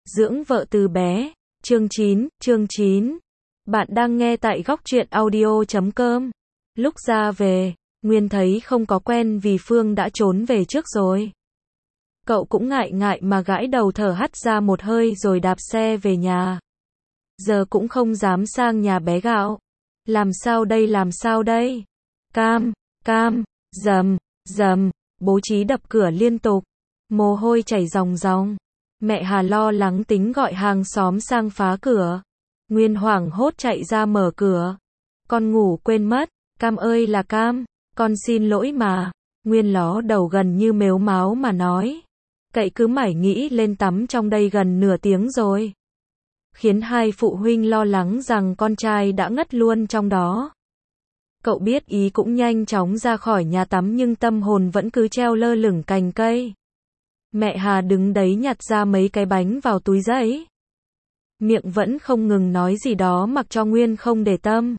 Dưỡng vợ từ bé. Chương 9. Bạn đang nghe tại góc truyện audio.com. Lúc ra về, Nguyên thấy không có quen vì Phương đã trốn về trước rồi. Cậu cũng ngại ngại mà gãi đầu thở hắt ra một hơi rồi đạp xe về nhà. Giờ cũng không dám sang nhà bé Gạo. Làm sao đây? Cam, dầm, bố trí đập cửa liên tục. Mồ hôi chảy ròng ròng. Mẹ Hà lo lắng tính gọi hàng xóm sang phá cửa. Nguyên hoảng hốt chạy ra mở cửa. Con ngủ quên mất. Cam ơi là Cam, con xin lỗi mà. Nguyên ló đầu gần như mếu máo mà nói. Cậy cứ mải nghĩ lên tắm trong đây gần nửa tiếng rồi. Khiến hai phụ huynh lo lắng rằng con trai đã ngất luôn trong đó. Cậu biết ý cũng nhanh chóng ra khỏi nhà tắm nhưng tâm hồn vẫn cứ treo lơ lửng cành cây. Mẹ Hà đứng đấy nhặt ra mấy cái bánh vào túi giấy. Miệng vẫn không ngừng nói gì đó mặc cho Nguyên không để tâm.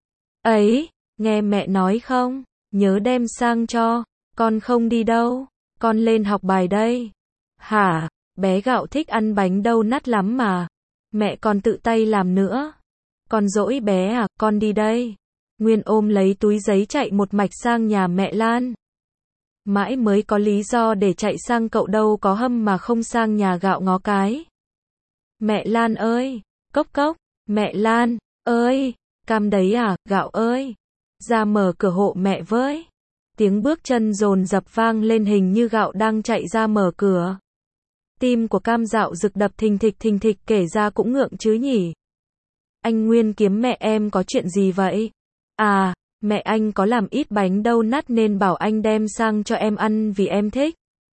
Ấy, nghe mẹ nói không, nhớ đem sang cho, con không đi đâu, con lên học bài đây. Hả, bé Gạo thích ăn bánh donut lắm mà, mẹ còn tự tay làm nữa. Con dỗi bé à, con đi đây. Nguyên ôm lấy túi giấy chạy một mạch sang nhà mẹ Lan. Mãi mới có lý do để chạy sang cậu đâu có hâm mà không sang nhà Gạo ngó cái. Mẹ Lan ơi, cốc, mẹ Lan, ơi, Cam đấy à, Gạo ơi, ra mở cửa hộ mẹ với. Tiếng bước chân dồn dập vang lên hình như Gạo đang chạy ra mở cửa. Tim của Cam dạo rực đập thình thịch kể ra cũng ngượng chứ nhỉ. Anh Nguyên kiếm mẹ em có chuyện gì vậy? À, mẹ anh có làm ít bánh donut nên bảo anh đem sang cho em ăn vì em thích.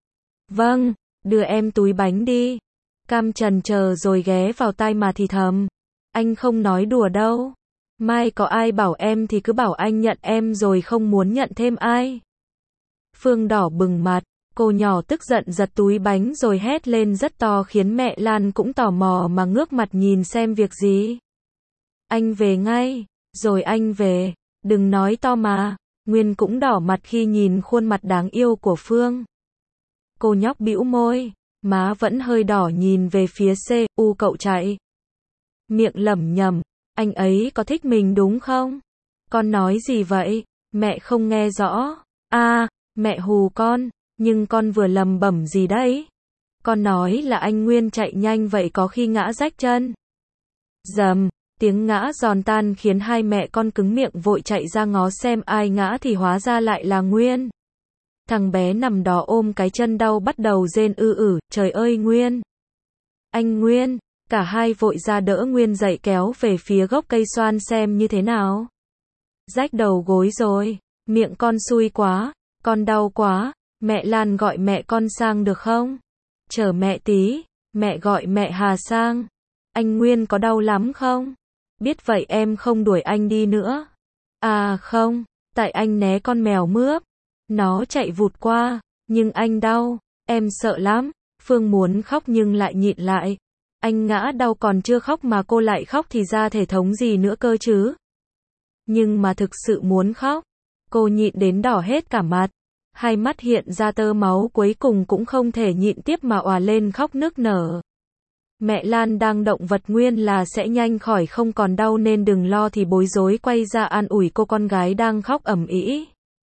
Vâng, đưa em túi bánh đi. Cam chần chờ rồi ghé vào tai mà thì thầm. Anh không nói đùa đâu. Mai có ai bảo em thì cứ bảo anh nhận em rồi không muốn nhận thêm ai. Phương đỏ bừng mặt, cô nhỏ tức giận giật túi bánh rồi hét lên rất to khiến mẹ Lan cũng tò mò mà ngước mặt nhìn xem việc gì. Anh về ngay, rồi anh về, đừng nói to mà. Nguyên cũng đỏ mặt khi nhìn khuôn mặt đáng yêu của Phương. Cô nhóc bĩu môi, má vẫn hơi đỏ nhìn về phía CU cậu chạy. Miệng lẩm nhẩm, anh ấy có thích mình đúng không? Con nói gì vậy? Mẹ không nghe rõ. À, mẹ hù con, nhưng con vừa lầm bẩm gì đấy? Con nói là anh Nguyên chạy nhanh vậy có khi ngã rách chân. Dầm, tiếng ngã giòn tan khiến hai mẹ con cứng miệng vội chạy ra ngó xem ai ngã thì hóa ra lại là Nguyên. Thằng bé nằm đó ôm cái chân đau bắt đầu rên trời ơi Nguyên. Anh Nguyên, cả hai vội ra đỡ Nguyên dậy kéo về phía gốc cây xoan xem như thế nào. Rách đầu gối rồi, miệng con xui quá, con đau quá, mẹ Lan gọi mẹ con sang được không? Chờ mẹ tí, mẹ gọi mẹ Hà sang. Anh Nguyên có đau lắm không? Biết vậy em không đuổi anh đi nữa. À không, tại anh né con mèo mướp. Nó chạy vụt qua, nhưng anh đau, em sợ lắm. Phương muốn khóc nhưng lại nhịn lại. Anh ngã đau còn chưa khóc mà cô lại khóc thì ra thể thống gì nữa cơ chứ. Nhưng mà thực sự muốn khóc. Cô nhịn đến đỏ hết cả mặt. Hai mắt hiện ra tơ máu cuối cùng cũng không thể nhịn tiếp mà òa lên khóc nức nở. Mẹ Lan đang động vật Nguyên là sẽ nhanh khỏi không còn đau nên đừng lo thì bối rối quay ra an ủi cô con gái đang khóc ầm ĩ.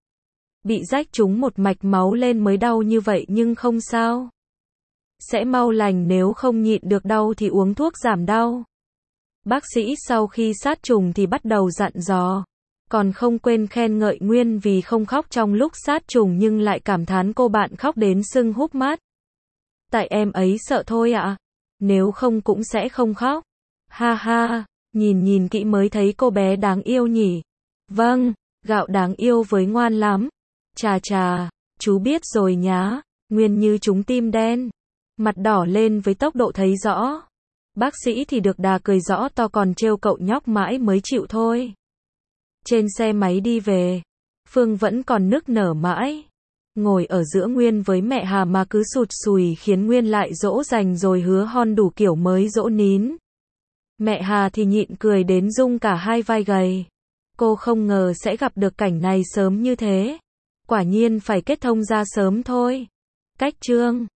Bị rách trúng một mạch máu lên mới đau như vậy nhưng không sao. Sẽ mau lành nếu không nhịn được đau thì uống thuốc giảm đau. Bác sĩ sau khi sát trùng thì bắt đầu dặn dò. Còn không quên khen ngợi Nguyên vì không khóc trong lúc sát trùng nhưng lại cảm thán cô bạn khóc đến sưng húp mắt. Tại em ấy sợ thôi ạ. Nếu không cũng sẽ không khóc. Ha ha, nhìn kỹ mới thấy cô bé đáng yêu nhỉ. Vâng, Gạo đáng yêu với ngoan lắm. Chà, chú biết rồi nhá. Nguyên như trúng tim đen. Mặt đỏ lên với tốc độ thấy rõ. Bác sĩ thì được đà cười rõ to còn trêu cậu nhóc mãi mới chịu thôi. Trên xe máy đi về, Phương vẫn còn nức nở mãi. Ngồi ở giữa Nguyên với mẹ Hà mà cứ sụt sùi khiến Nguyên lại dỗ dành rồi hứa hon đủ kiểu mới dỗ nín. Mẹ Hà thì nhịn cười đến rung cả hai vai gầy. Cô không ngờ sẽ gặp được cảnh này sớm như thế. Quả nhiên phải kết thông ra sớm thôi. Cách chương